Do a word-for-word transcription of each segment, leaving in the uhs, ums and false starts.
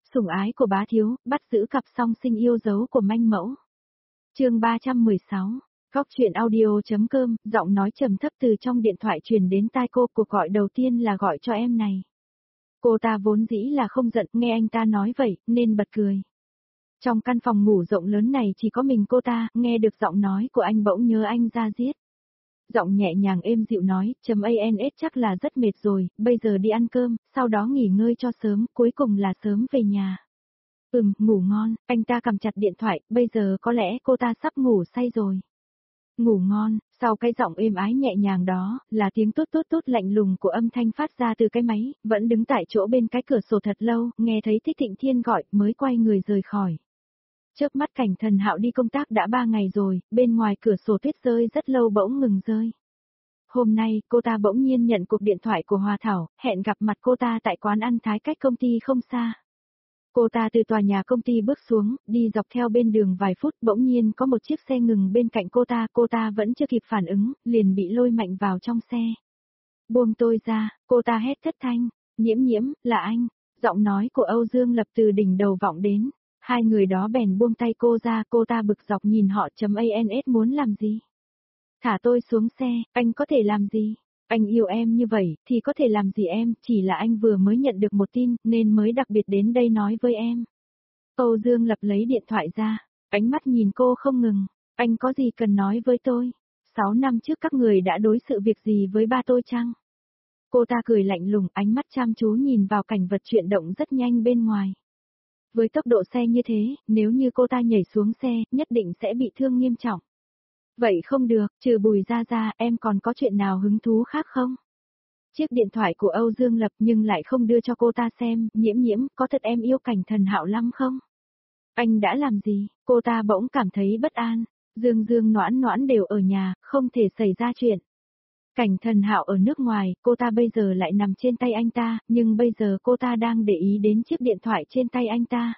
Sủng ái của bá thiếu, bắt giữ cặp song sinh yêu dấu của manh mẫu. Chương ba trăm mười sáu. Góc truyện audio.com, giọng nói trầm thấp từ trong điện thoại truyền đến tai cô, cuộc gọi đầu tiên là gọi cho em này. Cô ta vốn dĩ là không giận, nghe anh ta nói vậy, nên bật cười. Trong căn phòng ngủ rộng lớn này chỉ có mình cô ta, nghe được giọng nói của anh bỗng nhớ anh ra giết. Giọng nhẹ nhàng êm dịu nói, chấm ans chắc là rất mệt rồi, bây giờ đi ăn cơm, sau đó nghỉ ngơi cho sớm, cuối cùng là sớm về nhà. Ừm, ngủ ngon, anh ta cầm chặt điện thoại, bây giờ có lẽ cô ta sắp ngủ say rồi. Ngủ ngon, sau cái giọng êm ái nhẹ nhàng đó, là tiếng tốt tốt tốt lạnh lùng của âm thanh phát ra từ cái máy, vẫn đứng tại chỗ bên cái cửa sổ thật lâu, nghe thấy Thích Thịnh Thiên gọi, mới quay người rời khỏi. Chớp mắt Cảnh Thần Hạo đi công tác đã ba ngày rồi, bên ngoài cửa sổ tuyết rơi rất lâu bỗng ngừng rơi. Hôm nay, cô ta bỗng nhiên nhận cuộc điện thoại của Hòa Thảo, hẹn gặp mặt cô ta tại quán ăn Thái cách công ty không xa. Cô ta từ tòa nhà công ty bước xuống, đi dọc theo bên đường vài phút, bỗng nhiên có một chiếc xe ngừng bên cạnh cô ta, cô ta vẫn chưa kịp phản ứng, liền bị lôi mạnh vào trong xe. Buông tôi ra, cô ta hét thất thanh, Nhiễm Nhiễm, là anh, giọng nói của Âu Dương Lập từ đỉnh đầu vọng đến. Hai người đó bèn buông tay cô ra, cô ta bực dọc nhìn họ chấm ans muốn làm gì? Thả tôi xuống xe, anh có thể làm gì? Anh yêu em như vậy, thì có thể làm gì em, chỉ là anh vừa mới nhận được một tin, nên mới đặc biệt đến đây nói với em. Âu Dương Lập lấy điện thoại ra, ánh mắt nhìn cô không ngừng, anh có gì cần nói với tôi? Sáu năm trước các người đã đối xử việc gì với ba tôi chăng? Cô ta cười lạnh lùng, ánh mắt chăm chú nhìn vào cảnh vật chuyển động rất nhanh bên ngoài. Với tốc độ xe như thế, nếu như cô ta nhảy xuống xe, nhất định sẽ bị thương nghiêm trọng. Vậy không được, trừ Bùi Gia Gia, em còn có chuyện nào hứng thú khác không? Chiếc điện thoại của Âu Dương Lập nhưng lại không đưa cho cô ta xem, Nhiễm Nhiễm, có thật em yêu Cảnh Thần Hạo lắm không? Anh đã làm gì? Cô ta bỗng cảm thấy bất an, Dương Dương Noãn Noãn đều ở nhà, không thể xảy ra chuyện. Cảnh Thần Hạo ở nước ngoài, cô ta bây giờ lại nằm trên tay anh ta, nhưng bây giờ cô ta đang để ý đến chiếc điện thoại trên tay anh ta.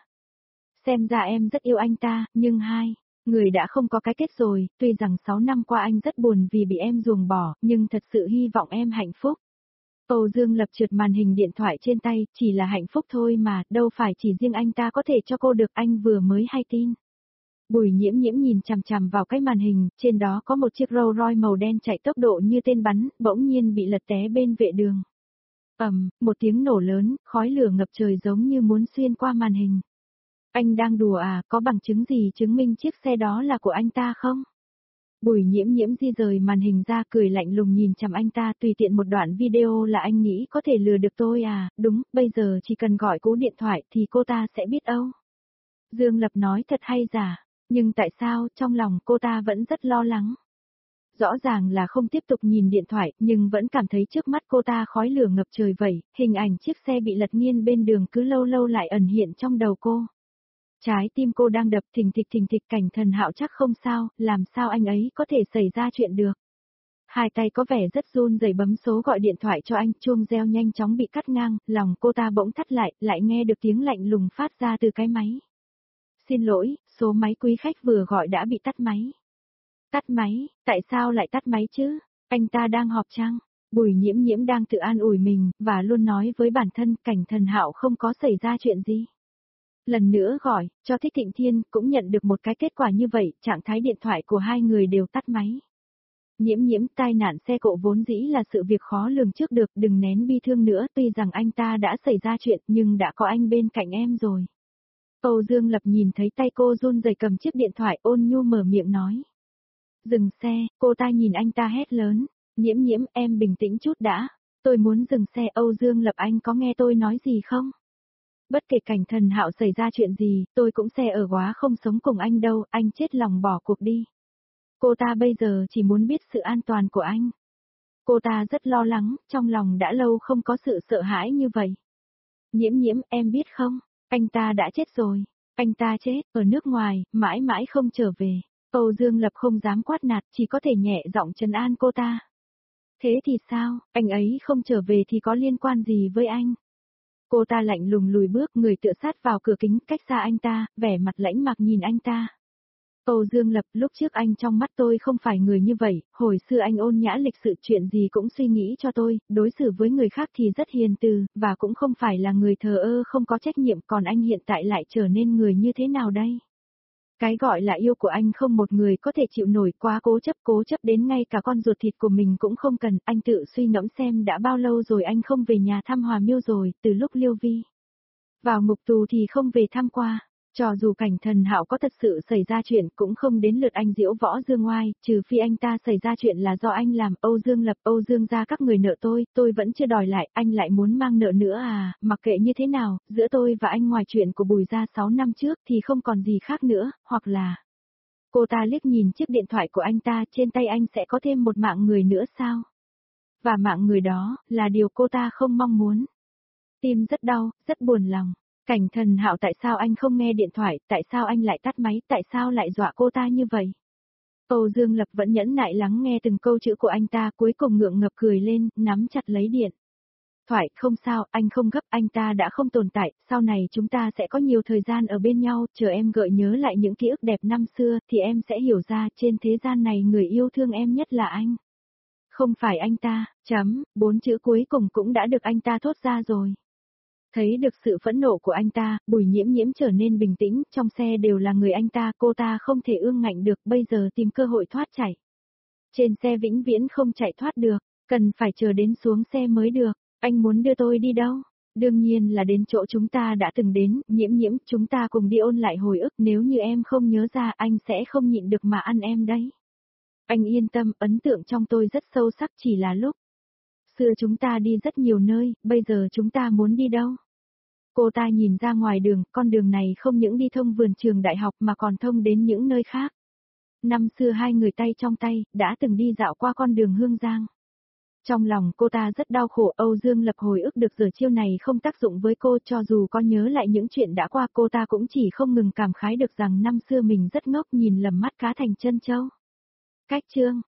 Xem ra em rất yêu anh ta, nhưng hai, người đã không có cái kết rồi, tuy rằng sáu năm qua anh rất buồn vì bị em ruồng bỏ, nhưng thật sự hy vọng em hạnh phúc. Âu Dương Lập trượt màn hình điện thoại trên tay, chỉ là hạnh phúc thôi mà, đâu phải chỉ riêng anh ta có thể cho cô được, anh vừa mới hay tin. Bùi Nhiễm Nhiễm nhìn chằm chằm vào cái màn hình, trên đó có một chiếc Rolls Royce màu đen chạy tốc độ như tên bắn, bỗng nhiên bị lật té bên vệ đường. Ầm, một tiếng nổ lớn, khói lửa ngập trời giống như muốn xuyên qua màn hình. Anh đang đùa à, có bằng chứng gì chứng minh chiếc xe đó là của anh ta không? Bùi Nhiễm Nhiễm di rời màn hình ra, cười lạnh lùng nhìn chằm anh ta, tùy tiện một đoạn video là anh nghĩ có thể lừa được tôi à, đúng, bây giờ chỉ cần gọi cú điện thoại thì cô ta sẽ biết Âu Dương Lập nói thật hay giả, nhưng tại sao trong lòng cô ta vẫn rất lo lắng. Rõ ràng là không tiếp tục nhìn điện thoại, nhưng vẫn cảm thấy trước mắt cô ta khói lửa ngập trời vậy, hình ảnh chiếc xe bị lật nghiêng bên đường cứ lâu lâu lại ẩn hiện trong đầu cô. Trái tim cô đang đập thình thịch thình thịch, Cảnh Thần Hạo chắc không sao, làm sao anh ấy có thể xảy ra chuyện được. Hai tay có vẻ rất run rẩy bấm số gọi điện thoại cho anh, chuông reo nhanh chóng bị cắt ngang, lòng cô ta bỗng thắt lại, lại nghe được tiếng lạnh lùng phát ra từ cái máy. Xin lỗi, số máy quý khách vừa gọi đã bị tắt máy. Tắt máy, tại sao lại tắt máy chứ? Anh ta đang họp chăng? Bùi Nhiễm Nhiễm đang tự an ủi mình, và luôn nói với bản thân Cảnh Thần Hạo không có xảy ra chuyện gì. Lần nữa gọi, cho Thích Thịnh Thiên, cũng nhận được một cái kết quả như vậy, trạng thái điện thoại của hai người đều tắt máy. Nhiễm Nhiễm, tai nạn xe cộ vốn dĩ là sự việc khó lường trước được, đừng nén bi thương nữa, tuy rằng anh ta đã xảy ra chuyện, nhưng đã có anh bên cạnh em rồi. Âu Dương Lập nhìn thấy tay cô run rẩy cầm chiếc điện thoại, ôn nhu mở miệng nói. Dừng xe, cô ta nhìn anh ta hét lớn, Nhiễm Nhiễm, em bình tĩnh chút đã, tôi muốn dừng xe. Âu Dương Lập, anh có nghe tôi nói gì không? Bất kể Cảnh Thần Hạo xảy ra chuyện gì, tôi cũng sẽ ở quá không sống cùng anh đâu, anh chết lòng bỏ cuộc đi. Cô ta bây giờ chỉ muốn biết sự an toàn của anh. Cô ta rất lo lắng, trong lòng đã lâu không có sự sợ hãi như vậy. Nhiễm Nhiễm, em biết không, anh ta đã chết rồi, anh ta chết, ở nước ngoài, mãi mãi không trở về. Âu Dương Lập không dám quát nạt, chỉ có thể nhẹ giọng trấn an cô ta. Thế thì sao, anh ấy không trở về thì có liên quan gì với anh? Cô ta lạnh lùng lùi bước, người tựa sát vào cửa kính, cách xa anh ta, vẻ mặt lãnh mặc nhìn anh ta. Âu Dương Lập, lúc trước anh trong mắt tôi không phải người như vậy, hồi xưa anh ôn nhã lịch sự chuyện gì cũng suy nghĩ cho tôi, đối xử với người khác thì rất hiền từ, và cũng không phải là người thờ ơ không có trách nhiệm, còn anh hiện tại lại trở nên người như thế nào đây? Cái gọi là yêu của anh không một người có thể chịu nổi, quá cố chấp, cố chấp đến ngay cả con ruột thịt của mình cũng không cần, anh tự suy ngẫm xem đã bao lâu rồi anh không về nhà thăm Hòa Miêu rồi, từ lúc Liêu Vi vào ngục tù thì không về thăm qua. Cho dù Cảnh Thần Hạo có thật sự xảy ra chuyện cũng không đến lượt anh diễu võ dương ngoai, trừ phi anh ta xảy ra chuyện là do anh làm. Âu Dương Lập, Âu Dương gia các người nợ tôi, tôi vẫn chưa đòi lại, anh lại muốn mang nợ nữa à? Mặc kệ như thế nào, giữa tôi và anh ngoài chuyện của Bùi gia sáu năm trước thì không còn gì khác nữa, hoặc là... Cô ta liếc nhìn chiếc điện thoại của anh ta, trên tay anh sẽ có thêm một mạng người nữa sao? Và mạng người đó, là điều cô ta không mong muốn. Tim rất đau, rất buồn lòng. Cảnh Thần Hạo, tại sao anh không nghe điện thoại, tại sao anh lại tắt máy, tại sao lại dọa cô ta như vậy? Âu Dương Lập vẫn nhẫn nại lắng nghe từng câu chữ của anh ta, cuối cùng ngượng ngập cười lên, nắm chặt lấy điện thoại. Không sao, anh không gấp, anh ta đã không tồn tại, sau này chúng ta sẽ có nhiều thời gian ở bên nhau, chờ em gợi nhớ lại những ký ức đẹp năm xưa, thì em sẽ hiểu ra trên thế gian này người yêu thương em nhất là anh. Không phải anh ta, chấm, bốn chữ cuối cùng cũng đã được anh ta thốt ra rồi. Thấy được sự phẫn nộ của anh ta, Bùi Nhiễm Nhiễm trở nên bình tĩnh, trong xe đều là người anh ta, cô ta không thể ương ngạnh được, bây giờ tìm cơ hội thoát chạy. Trên xe vĩnh viễn không chạy thoát được, cần phải chờ đến xuống xe mới được. Anh muốn đưa tôi đi đâu? Đương nhiên là đến chỗ chúng ta đã từng đến. Nhiễm Nhiễm, chúng ta cùng đi ôn lại hồi ức, nếu như em không nhớ ra anh sẽ không nhịn được mà ăn em đấy. Anh yên tâm, ấn tượng trong tôi rất sâu sắc, chỉ là lúc xưa chúng ta đi rất nhiều nơi, bây giờ chúng ta muốn đi đâu? Cô ta nhìn ra ngoài đường, con đường này không những đi thông vườn trường đại học mà còn thông đến những nơi khác. Năm xưa hai người tay trong tay, đã từng đi dạo qua con đường Hương Giang. Trong lòng cô ta rất đau khổ. Âu Dương Lập hồi ức được giờ chiêu này không tác dụng với cô, cho dù có nhớ lại những chuyện đã qua cô ta cũng chỉ không ngừng cảm khái được rằng năm xưa mình rất ngốc, nhìn lầm mắt cá thành chân châu. Cách chương